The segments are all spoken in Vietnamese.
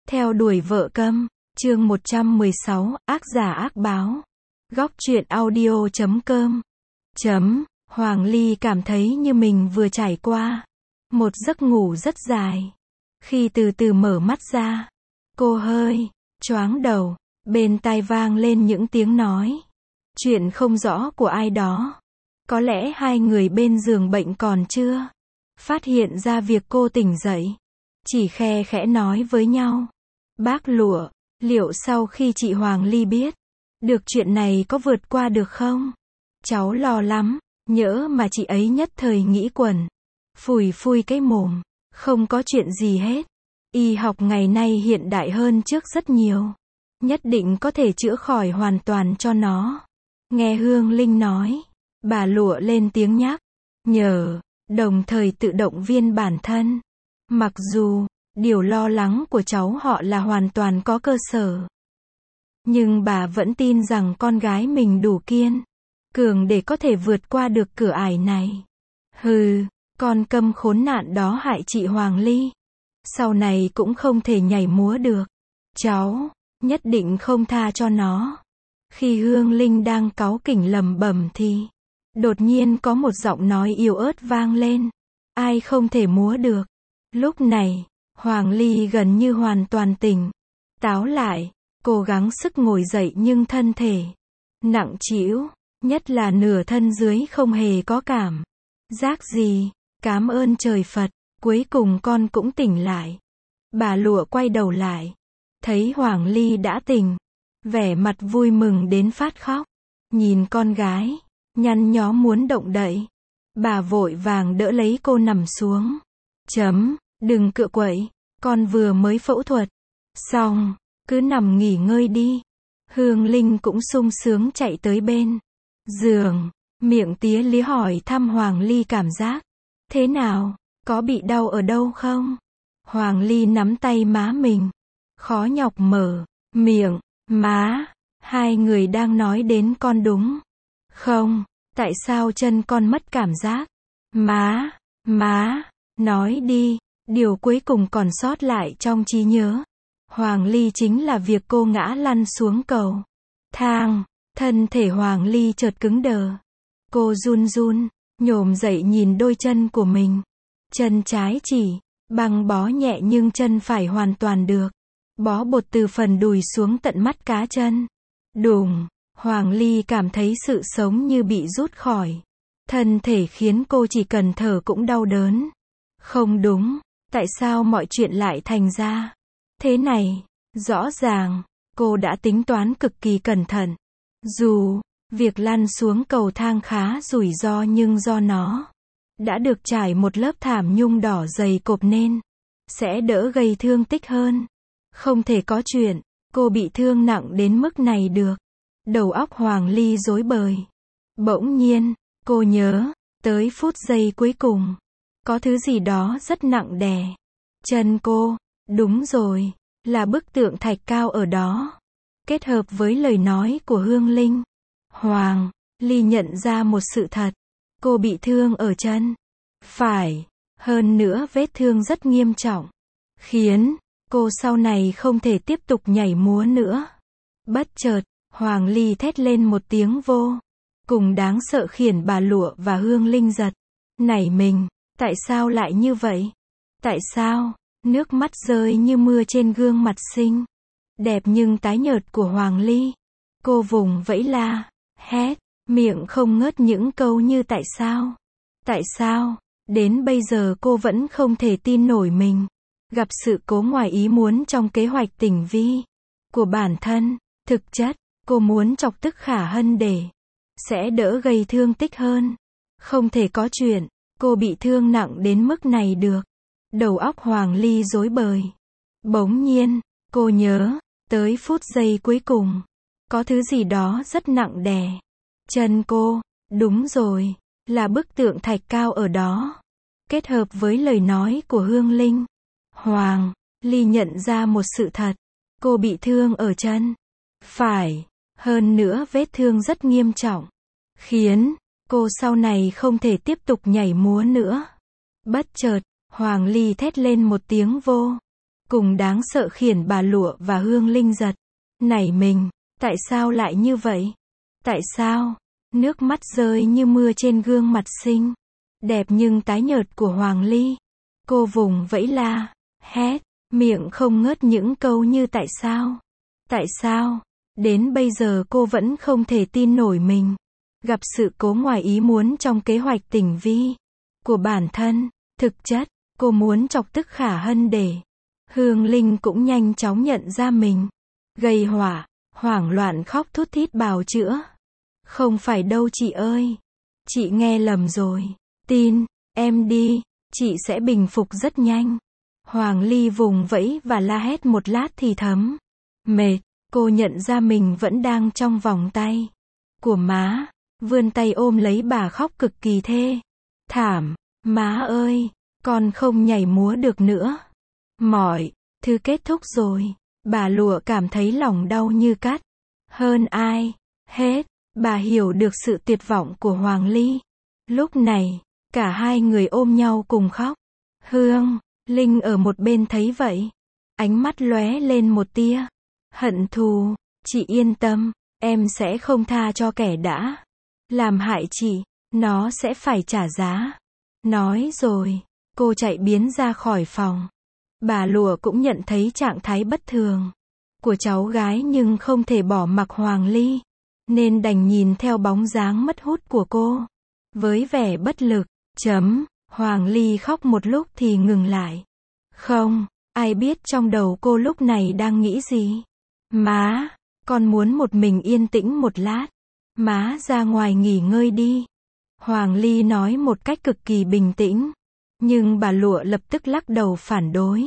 Theo đuổi vợ câm, chương 116, ác giả ác báo. Góc truyện audio.com. Hoàng Ly cảm thấy như mình vừa trải qua một giấc ngủ rất dài. Khi từ từ mở mắt ra, cô hơi choáng đầu, bên tai vang lên những tiếng nói chuyện không rõ của ai đó. Có lẽ hai người bên giường bệnh còn chưa phát hiện ra việc cô tỉnh dậy, chỉ khe khẽ nói với nhau. Bác Lụa, liệu sau khi chị Hoàng Ly biết được chuyện này có vượt qua được không? Cháu lo lắm, nhỡ mà chị ấy nhất thời nghĩ quẩn. Phủi phui cái mồm, không có chuyện gì hết. Y học ngày nay hiện đại hơn trước rất nhiều. Nhất định có thể chữa khỏi hoàn toàn cho nó. Nghe Hương Linh nói, bà Lụa lên tiếng nhắc nhở, đồng thời tự động viên bản thân. Mặc dù điều lo lắng của cháu họ là hoàn toàn có cơ sở, nhưng bà vẫn tin rằng con gái mình đủ kiên cường để có thể vượt qua được cửa ải này. Hừ, con câm khốn nạn đó hại chị Hoàng Ly, sau này cũng không thể nhảy múa được. Cháu nhất định không tha cho nó. Khi Hương Linh đang cáu kỉnh lẩm bẩm thì đột nhiên có một giọng nói yếu ớt vang lên. Ai không thể múa được? Lúc này, Hoàng Ly gần như hoàn toàn tỉnh táo lại, cố gắng sức ngồi dậy nhưng thân thể nặng trĩu, nhất là nửa thân dưới không hề có cảm giác gì. Cám ơn trời Phật, cuối cùng con cũng tỉnh lại. Bà Lụa quay đầu lại, thấy Hoàng Ly đã tỉnh, vẻ mặt vui mừng đến phát khóc. Nhìn con gái nhăn nhó muốn động đậy, bà vội vàng đỡ lấy cô nằm xuống. Đừng cựa quậy, con vừa mới phẫu thuật xong, cứ nằm nghỉ ngơi đi. Hương Linh cũng sung sướng chạy tới bên giường, miệng tía lía hỏi thăm Hoàng Ly cảm giác thế nào, có bị đau ở đâu không? Hoàng Ly nắm tay má mình, khó nhọc mở miệng. Má, hai người đang nói đến con đúng không? Tại sao chân con mất cảm giác? Má, nói đi. Điều cuối cùng còn sót lại trong trí nhớ Hoàng Ly chính là việc cô ngã lăn xuống cầu thang. Thân thể Hoàng Ly chợt cứng đờ. Cô run run, nhổm dậy nhìn đôi chân của mình. Chân trái chỉ băng bó nhẹ nhưng chân phải hoàn toàn được bó bột từ phần đùi xuống tận mắt cá chân. Đùng, Hoàng Ly cảm thấy sự sống như bị rút khỏi thân thể khiến cô chỉ cần thở cũng đau đớn. Không đúng, tại sao mọi chuyện lại thành ra thế này? Rõ ràng, cô đã tính toán cực kỳ cẩn thận. Dù việc lăn xuống cầu thang khá rủi ro nhưng do nó đã được trải một lớp thảm nhung đỏ dày cộp nên sẽ đỡ gây thương tích hơn. Không thể có chuyện cô bị thương nặng đến mức này được. Đầu óc Hoàng Ly rối bời. Bỗng nhiên, cô nhớ tới phút giây cuối cùng. Có thứ gì đó rất nặng đè chân cô. Đúng rồi, là bức tượng thạch cao ở đó. Kết hợp với lời nói của Hương Linh, Hoàng Ly nhận ra một sự thật. Cô bị thương ở chân phải, hơn nữa vết thương rất nghiêm trọng, khiến cô sau này không thể tiếp tục nhảy múa nữa. Bất chợt, Hoàng Ly thét lên một tiếng vô cùng đáng sợ khiến bà Lụa và Hương Linh giật nảy mình. Tại sao lại như vậy? Tại sao? Nước mắt rơi như mưa trên gương mặt xinh đẹp nhưng tái nhợt của Hoàng Ly. Cô vùng vẫy la hét, miệng không ngớt những câu như tại sao? Tại sao? Đến bây giờ cô vẫn không thể tin nổi mình gặp sự cố ngoài ý muốn trong kế hoạch tình vi của bản thân. Thực chất, cô muốn chọc tức Khả Hân để sẽ đỡ gây thương tích hơn. Không thể có chuyện cô bị thương nặng đến mức này được. Đầu óc Hoàng Ly rối bời. Bỗng nhiên, cô nhớ tới phút giây cuối cùng. Có thứ gì đó rất nặng đè chân cô. Đúng rồi, là bức tượng thạch cao ở đó. Kết hợp với lời nói của Hương Linh, Hoàng Ly nhận ra một sự thật. Cô bị thương ở chân phải, hơn nữa vết thương rất nghiêm trọng, khiến cô sau này không thể tiếp tục nhảy múa nữa. Bất chợt, Hoàng Ly thét lên một tiếng vô cùng đáng sợ khiến bà Lụa và Hương Linh giật nảy mình. Tại sao lại như vậy? Tại sao? Nước mắt rơi như mưa trên gương mặt xinh đẹp nhưng tái nhợt của Hoàng Ly. Cô vùng vẫy la, hét, miệng không ngớt những câu như tại sao? Tại sao? Đến bây giờ cô vẫn không thể tin nổi mình gặp sự cố ngoài ý muốn trong kế hoạch tình vi của bản thân. Thực chất, cô muốn chọc tức Khả Hân để Hương Linh cũng nhanh chóng nhận ra mình gây họa, hoảng loạn khóc thút thít bào chữa. Không phải đâu chị ơi. Chị nghe lầm rồi. Tin em đi, chị sẽ bình phục rất nhanh. Hoàng Ly vùng vẫy và la hét một lát thì thấm mệt. Cô nhận ra mình vẫn đang trong vòng tay của má, vươn tay ôm lấy bà khóc cực kỳ thê thảm. Má ơi, con không nhảy múa được nữa. Mọi thứ kết thúc rồi. Bà Lụa cảm thấy lòng đau như cắt. Hơn ai hết, bà hiểu được sự tuyệt vọng của Hoàng Ly. Lúc này, cả hai người ôm nhau cùng khóc. Hương Linh ở một bên thấy vậy, ánh mắt lóe lên một tia hận thù. Chị yên tâm, em sẽ không tha cho kẻ đã làm hại chị, nó sẽ phải trả giá. Nói rồi, cô chạy biến ra khỏi phòng. Bà Lụa cũng nhận thấy trạng thái bất thường của cháu gái nhưng không thể bỏ mặc Hoàng Ly, nên đành nhìn theo bóng dáng mất hút của cô với vẻ bất lực. Hoàng Ly khóc một lúc thì ngừng lại. Không ai biết trong đầu cô lúc này đang nghĩ gì. Má, con muốn một mình yên tĩnh một lát. Má ra ngoài nghỉ ngơi đi. Hoàng Ly nói một cách cực kỳ bình tĩnh. Nhưng bà Lụa lập tức lắc đầu phản đối.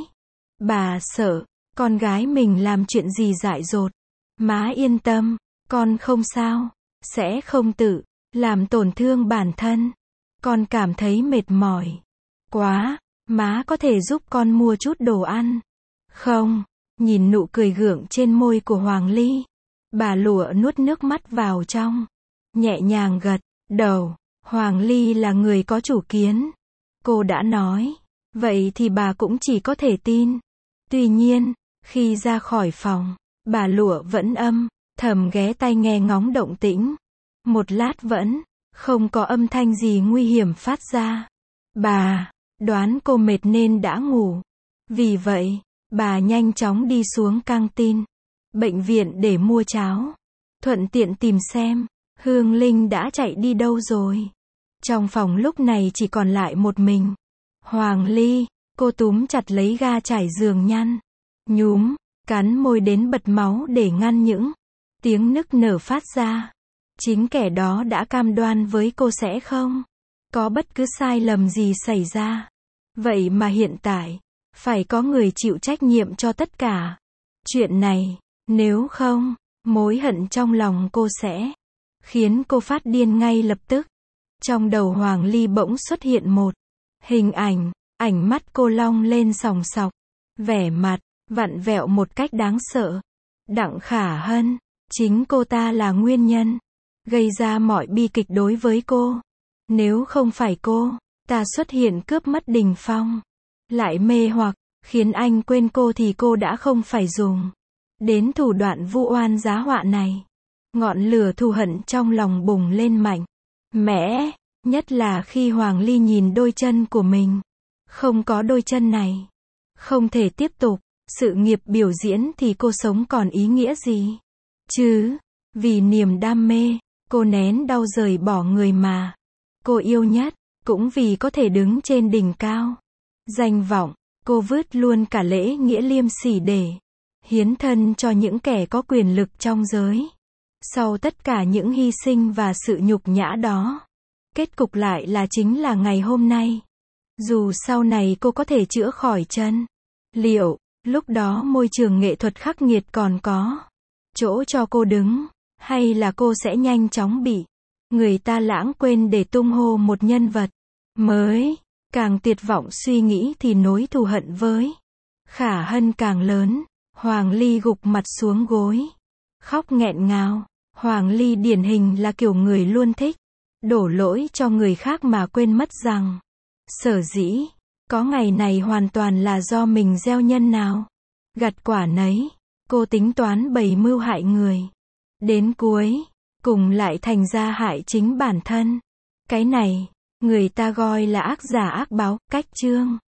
Bà sợ con gái mình làm chuyện gì dại dột. Má yên tâm, con không sao, sẽ không tự làm tổn thương bản thân. Con cảm thấy mệt mỏi quá, má có thể giúp con mua chút đồ ăn không? Nhìn nụ cười gượng trên môi của Hoàng Ly, bà Lụa nuốt nước mắt vào trong, nhẹ nhàng gật đầu. Hoàng Ly là người có chủ kiến. Cô đã nói, vậy thì bà cũng chỉ có thể tin. Tuy nhiên, khi ra khỏi phòng, bà Lụa vẫn thầm ghé tai nghe ngóng động tĩnh. Một lát vẫn không có âm thanh gì nguy hiểm phát ra. Bà đoán cô mệt nên đã ngủ. Vì vậy, bà nhanh chóng đi xuống căng tin bệnh viện để mua cháo, thuận tiện tìm xem Hương Linh đã chạy đi đâu rồi. Trong phòng lúc này chỉ còn lại một mình Hoàng Ly. Cô túm chặt lấy ga trải giường nhăn nhúm, cắn môi đến bật máu để ngăn những tiếng nức nở phát ra. Chính kẻ đó đã cam đoan với cô sẽ không có bất cứ sai lầm gì xảy ra. Vậy mà hiện tại, phải có người chịu trách nhiệm cho tất cả chuyện này. Nếu không, mối hận trong lòng cô sẽ khiến cô phát điên ngay lập tức. Trong đầu Hoàng Ly bỗng xuất hiện một hình ảnh, ánh mắt cô long lên sòng sọc, vẻ mặt vặn vẹo một cách đáng sợ. Đặng Khả Hân, chính cô ta là nguyên nhân gây ra mọi bi kịch đối với cô. Nếu không phải cô ta xuất hiện cướp mất Đình Phong, lại mê hoặc khiến anh quên cô thì cô đã không phải dùng đến thủ đoạn vu oan giá họa này. Ngọn lửa thù hận trong lòng bùng lên mạnh mẽ, nhất là khi Hoàng Ly nhìn đôi chân của mình. Không có đôi chân này, không thể tiếp tục sự nghiệp biểu diễn thì cô sống còn ý nghĩa gì chứ? Vì niềm đam mê, cô nén đau rời bỏ người mà cô yêu nhất, cũng vì có thể đứng trên đỉnh cao danh vọng, cô vứt luôn cả lễ nghĩa liêm sỉ để hiến thân cho những kẻ có quyền lực trong giới. Sau tất cả những hy sinh và sự nhục nhã đó, kết cục lại là chính là ngày hôm nay. Dù sau này cô có thể chữa khỏi chân, liệu lúc đó môi trường nghệ thuật khắc nghiệt còn có chỗ cho cô đứng, hay là cô sẽ nhanh chóng bị người ta lãng quên để tung hô một nhân vật mới? Càng tuyệt vọng suy nghĩ thì nỗi thù hận với Khả Hân càng lớn. Hoàng Ly gục mặt xuống gối, khóc nghẹn ngào. Hoàng Ly điển hình là kiểu người luôn thích đổ lỗi cho người khác mà quên mất rằng sở dĩ có ngày này hoàn toàn là do mình gieo nhân nào. Gặt quả nấy, cô tính toán bày mưu hại người. Đến cuối, cùng lại thành ra hại chính bản thân. Cái này, người ta gọi là ác giả ác báo, cách chương.